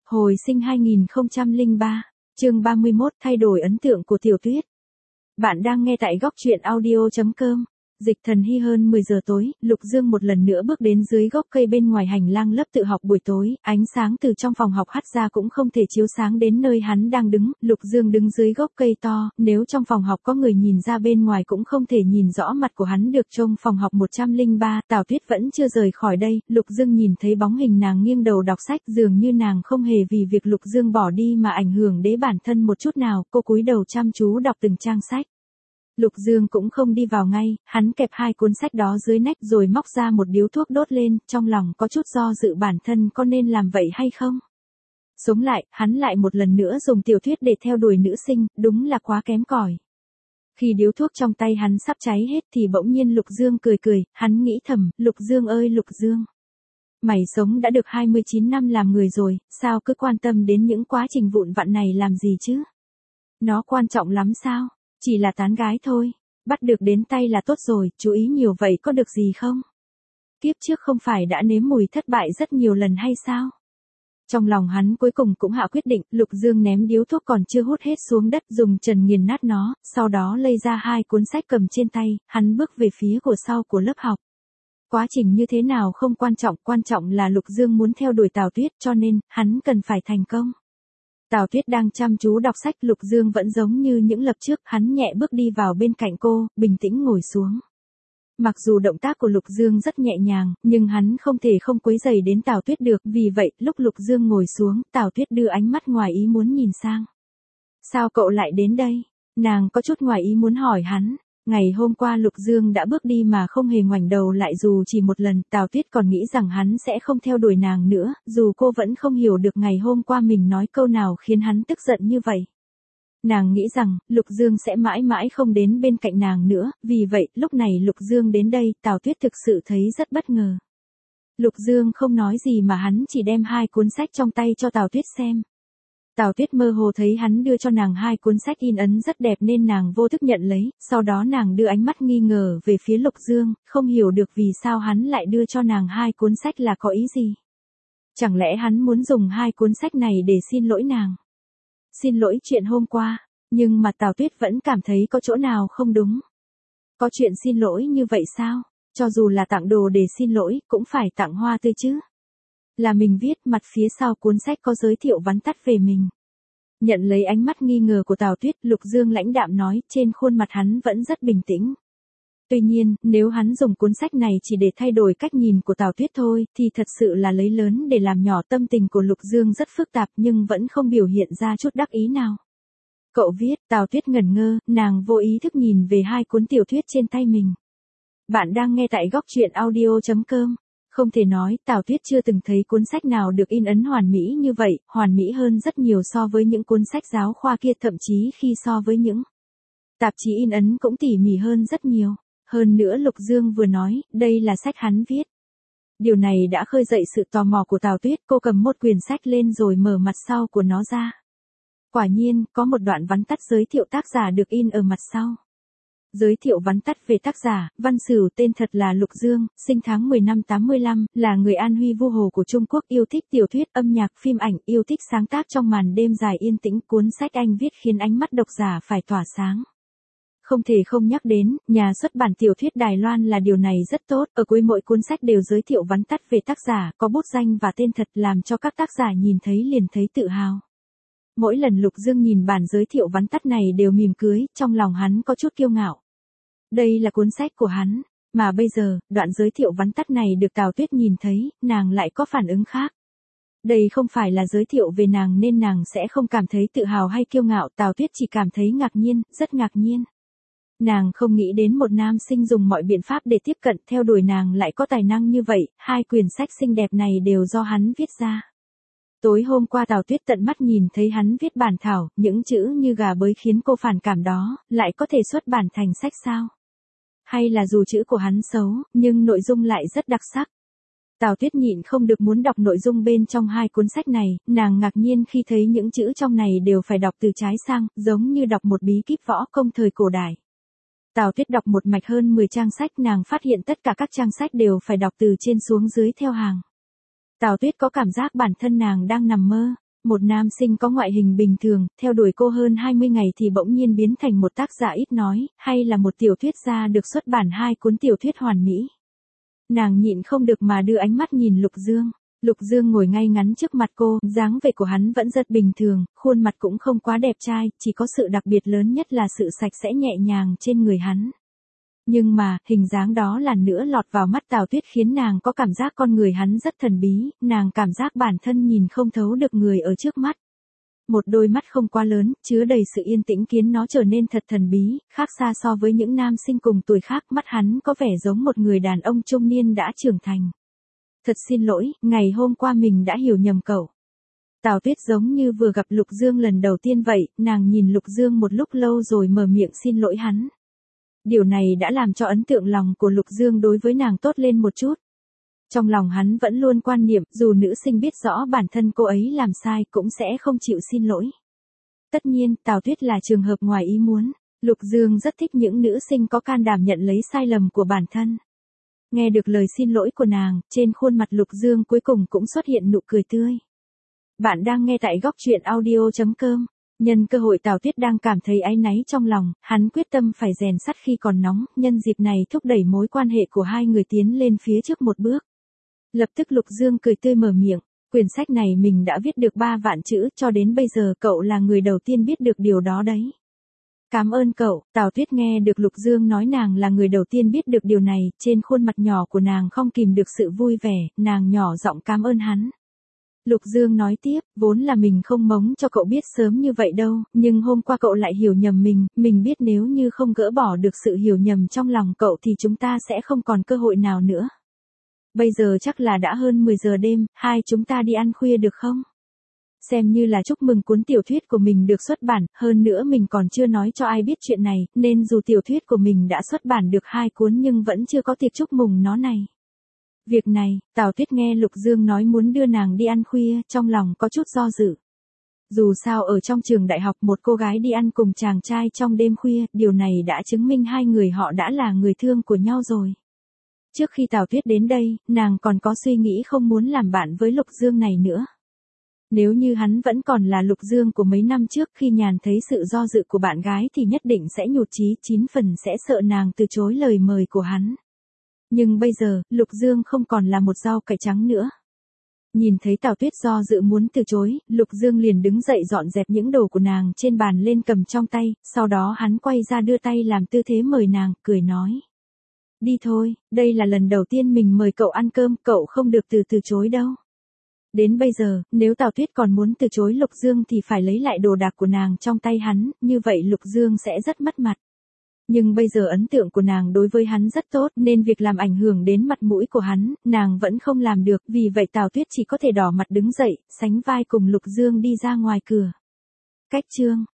Hồi sinh 2003, chương 31, thay đổi ấn tượng của Tiểu Tuyết. Bạn đang nghe tại góc truyện audio.com. Dịch Thần Hy hơn 10 giờ tối, Lục Dương một lần nữa bước đến dưới gốc cây bên ngoài hành lang lớp tự học buổi tối, ánh sáng từ trong phòng học hắt ra cũng không thể chiếu sáng đến nơi hắn đang đứng. Lục Dương đứng dưới gốc cây to, nếu trong phòng học có người nhìn ra bên ngoài cũng không thể nhìn rõ mặt của hắn được. Trong phòng học 103, Tào Tuyết vẫn chưa rời khỏi đây, Lục Dương nhìn thấy bóng hình nàng nghiêng đầu đọc sách, dường như nàng không hề vì việc Lục Dương bỏ đi mà ảnh hưởng đến bản thân một chút nào, cô cúi đầu chăm chú đọc từng trang sách. Lục Dương cũng không đi vào ngay, hắn kẹp hai cuốn sách đó dưới nách rồi móc ra một điếu thuốc đốt lên, trong lòng có chút do dự bản thân có nên làm vậy hay không. Sống lại, hắn lại một lần nữa dùng tiểu thuyết để theo đuổi nữ sinh, đúng là quá kém cỏi. Khi điếu thuốc trong tay hắn sắp cháy hết thì bỗng nhiên Lục Dương cười cười, hắn nghĩ thầm, Lục Dương ơi Lục Dương. Mày sống đã được 29 năm làm người rồi, sao cứ quan tâm đến những quá trình vụn vặt này làm gì chứ? Nó quan trọng lắm sao? Chỉ là tán gái thôi, bắt được đến tay là tốt rồi, chú ý nhiều vậy có được gì không? Kiếp trước không phải đã nếm mùi thất bại rất nhiều lần hay sao? Trong lòng hắn cuối cùng cũng hạ quyết định, Lục Dương ném điếu thuốc còn chưa hút hết xuống đất, dùng trần nghiền nát nó, sau đó lấy ra hai cuốn sách cầm trên tay, hắn bước về phía của sau của lớp học. Quá trình như thế nào không quan trọng là Lục Dương muốn theo đuổi Tào Tuyết, cho nên, hắn cần phải thành công. Tào Tuyết đang chăm chú đọc sách, Lục Dương vẫn giống như những lập trước, hắn nhẹ bước đi vào bên cạnh cô, bình tĩnh ngồi xuống. Mặc dù động tác của Lục Dương rất nhẹ nhàng, nhưng hắn không thể không quấy rầy đến Tào Tuyết được, vì vậy, lúc Lục Dương ngồi xuống, Tào Tuyết đưa ánh mắt ngoài ý muốn nhìn sang. Sao cậu lại đến đây? Nàng có chút ngoài ý muốn hỏi hắn. Ngày hôm qua Lục Dương đã bước đi mà không hề ngoảnh đầu lại dù chỉ một lần, Tào Tuyết còn nghĩ rằng hắn sẽ không theo đuổi nàng nữa, dù cô vẫn không hiểu được ngày hôm qua mình nói câu nào khiến hắn tức giận như vậy. Nàng nghĩ rằng, Lục Dương sẽ mãi mãi không đến bên cạnh nàng nữa, vì vậy, lúc này Lục Dương đến đây, Tào Tuyết thực sự thấy rất bất ngờ. Lục Dương không nói gì mà hắn chỉ đem hai cuốn sách trong tay cho Tào Tuyết xem. Tào Tuyết mơ hồ thấy hắn đưa cho nàng hai cuốn sách in ấn rất đẹp nên nàng vô thức nhận lấy, sau đó nàng đưa ánh mắt nghi ngờ về phía Lục Dương, không hiểu được vì sao hắn lại đưa cho nàng hai cuốn sách là có ý gì. Chẳng lẽ hắn muốn dùng hai cuốn sách này để xin lỗi nàng? Xin lỗi chuyện hôm qua, nhưng mà Tào Tuyết vẫn cảm thấy có chỗ nào không đúng. Có chuyện xin lỗi như vậy sao? Cho dù là tặng đồ để xin lỗi, cũng phải tặng hoa tươi chứ. Là mình viết, mặt phía sau cuốn sách có giới thiệu vắn tắt về mình. Nhận lấy ánh mắt nghi ngờ của Tào Tuyết, Lục Dương lãnh đạm nói, trên khuôn mặt hắn vẫn rất bình tĩnh. Tuy nhiên, nếu hắn dùng cuốn sách này chỉ để thay đổi cách nhìn của Tào Tuyết thôi, thì thật sự là lấy lớn để làm nhỏ. Tâm tình của Lục Dương rất phức tạp nhưng vẫn không biểu hiện ra chút đắc ý nào. Cậu viết, Tào Tuyết ngẩn ngơ, nàng vô ý thức nhìn về hai cuốn tiểu thuyết trên tay mình. Bạn đang nghe tại góc truyện audio.com. Không thể nói, Tào Tuyết chưa từng thấy cuốn sách nào được in ấn hoàn mỹ như vậy, hoàn mỹ hơn rất nhiều so với những cuốn sách giáo khoa kia, thậm chí khi so với những tạp chí in ấn cũng tỉ mỉ hơn rất nhiều. Hơn nữa Lục Dương vừa nói, đây là sách hắn viết. Điều này đã khơi dậy sự tò mò của Tào Tuyết, cô cầm một quyển sách lên rồi mở mặt sau của nó ra. Quả nhiên, có một đoạn vắn tắt giới thiệu tác giả được in ở mặt sau. Giới thiệu vắn tắt về tác giả, Văn Sửu tên thật là Lục Dương, sinh tháng 10 năm 85, là người An Huy Vu Hồ của Trung Quốc, yêu thích tiểu thuyết, âm nhạc, phim ảnh, yêu thích sáng tác trong màn đêm dài yên tĩnh. Cuốn sách anh viết khiến ánh mắt độc giả phải tỏa sáng. Không thể không nhắc đến, nhà xuất bản tiểu thuyết Đài Loan là điều này rất tốt, ở cuối mỗi cuốn sách đều giới thiệu vắn tắt về tác giả, có bút danh và tên thật làm cho các tác giả nhìn thấy liền thấy tự hào. Mỗi lần Lục Dương nhìn bản giới thiệu vắn tắt này đều mỉm cười, trong lòng hắn có chút kiêu ngạo. Đây là cuốn sách của hắn, mà bây giờ, đoạn giới thiệu vắn tắt này được Tào Tuyết nhìn thấy, nàng lại có phản ứng khác. Đây không phải là giới thiệu về nàng nên nàng sẽ không cảm thấy tự hào hay kiêu ngạo, Tào Tuyết chỉ cảm thấy ngạc nhiên, rất ngạc nhiên. Nàng không nghĩ đến một nam sinh dùng mọi biện pháp để tiếp cận theo đuổi nàng lại có tài năng như vậy, hai quyển sách xinh đẹp này đều do hắn viết ra. Tối hôm qua Tào Tuyết tận mắt nhìn thấy hắn viết bản thảo, những chữ như gà bới khiến cô phản cảm đó, lại có thể xuất bản thành sách sao? Hay là dù chữ của hắn xấu, nhưng nội dung lại rất đặc sắc. Tào Tuyết nhịn không được muốn đọc nội dung bên trong hai cuốn sách này, nàng ngạc nhiên khi thấy những chữ trong này đều phải đọc từ trái sang, giống như đọc một bí kíp võ công thời cổ đại. Tào Tuyết đọc một mạch hơn 10 trang sách, nàng phát hiện tất cả các trang sách đều phải đọc từ trên xuống dưới theo hàng. Tào Tuyết có cảm giác bản thân nàng đang nằm mơ. Một nam sinh có ngoại hình bình thường, theo đuổi cô hơn 20 ngày thì bỗng nhiên biến thành một tác giả ít nói, hay là một tiểu thuyết gia được xuất bản 2 cuốn tiểu thuyết hoàn mỹ. Nàng nhịn không được mà đưa ánh mắt nhìn Lục Dương. Lục Dương ngồi ngay ngắn trước mặt cô, dáng vẻ của hắn vẫn rất bình thường, khuôn mặt cũng không quá đẹp trai, chỉ có sự đặc biệt lớn nhất là sự sạch sẽ nhẹ nhàng trên người hắn. Nhưng mà, hình dáng đó lần nữa lọt vào mắt Tào Tuyết khiến nàng có cảm giác con người hắn rất thần bí, nàng cảm giác bản thân nhìn không thấu được người ở trước mắt. Một đôi mắt không quá lớn, chứa đầy sự yên tĩnh khiến nó trở nên thật thần bí, khác xa so với những nam sinh cùng tuổi khác, mắt hắn có vẻ giống một người đàn ông trung niên đã trưởng thành. Thật xin lỗi, ngày hôm qua mình đã hiểu nhầm cậu. Tào Tuyết giống như vừa gặp Lục Dương lần đầu tiên vậy, nàng nhìn Lục Dương một lúc lâu rồi mở miệng xin lỗi hắn. Điều này đã làm cho ấn tượng lòng của Lục Dương đối với nàng tốt lên một chút. Trong lòng hắn vẫn luôn quan niệm, dù nữ sinh biết rõ bản thân cô ấy làm sai cũng sẽ không chịu xin lỗi. Tất nhiên, Tào Tuyết là trường hợp ngoài ý muốn. Lục Dương rất thích những nữ sinh có can đảm nhận lấy sai lầm của bản thân. Nghe được lời xin lỗi của nàng, trên khuôn mặt Lục Dương cuối cùng cũng xuất hiện nụ cười tươi. Bạn đang nghe tại góc truyện audio.com. Nhân cơ hội Tào Tuyết đang cảm thấy áy náy trong lòng, hắn quyết tâm phải rèn sắt khi còn nóng, nhân dịp này thúc đẩy mối quan hệ của hai người tiến lên phía trước một bước. Lập tức Lục Dương cười tươi mở miệng, quyển sách này mình đã viết được 3 vạn chữ, cho đến bây giờ cậu là người đầu tiên biết được điều đó đấy. Cảm ơn cậu. Tào Tuyết nghe được Lục Dương nói nàng là người đầu tiên biết được điều này, trên khuôn mặt nhỏ của nàng không kìm được sự vui vẻ, nàng nhỏ giọng cảm ơn hắn. Lục Dương nói tiếp, vốn là mình không mống cho cậu biết sớm như vậy đâu, nhưng hôm qua cậu lại hiểu nhầm mình biết nếu như không gỡ bỏ được sự hiểu nhầm trong lòng cậu thì chúng ta sẽ không còn cơ hội nào nữa. Bây giờ chắc là đã hơn 10 giờ đêm, hai chúng ta đi ăn khuya được không? Xem như là chúc mừng cuốn tiểu thuyết của mình được xuất bản, hơn nữa mình còn chưa nói cho ai biết chuyện này, nên dù tiểu thuyết của mình đã xuất bản được 2 cuốn nhưng vẫn chưa có tiệc chúc mừng nó này. Việc này, Tào Tuyết nghe Lục Dương nói muốn đưa nàng đi ăn khuya, trong lòng có chút do dự. Dù sao ở trong trường đại học một cô gái đi ăn cùng chàng trai trong đêm khuya, điều này đã chứng minh hai người họ đã là người thương của nhau rồi. Trước khi Tào Tuyết đến đây, nàng còn có suy nghĩ không muốn làm bạn với Lục Dương này nữa. Nếu như hắn vẫn còn là Lục Dương của mấy năm trước, khi nhàn thấy sự do dự của bạn gái thì nhất định sẽ nhụt chí, 9 phần sẽ sợ nàng từ chối lời mời của hắn. Nhưng bây giờ, Lục Dương không còn là một rau cải trắng nữa. Nhìn thấy Tào Tuyết do dự muốn từ chối, Lục Dương liền đứng dậy dọn dẹp những đồ của nàng trên bàn lên cầm trong tay, sau đó hắn quay ra đưa tay làm tư thế mời nàng, cười nói. Đi thôi, đây là lần đầu tiên mình mời cậu ăn cơm, cậu không được từ chối đâu. Đến bây giờ, nếu Tào Tuyết còn muốn từ chối Lục Dương thì phải lấy lại đồ đạc của nàng trong tay hắn, như vậy Lục Dương sẽ rất mất mặt. Nhưng bây giờ ấn tượng của nàng đối với hắn rất tốt, nên việc làm ảnh hưởng đến mặt mũi của hắn, nàng vẫn không làm được, vì vậy Tào Tuyết chỉ có thể đỏ mặt đứng dậy, sánh vai cùng Lục Dương đi ra ngoài cửa. Cách chương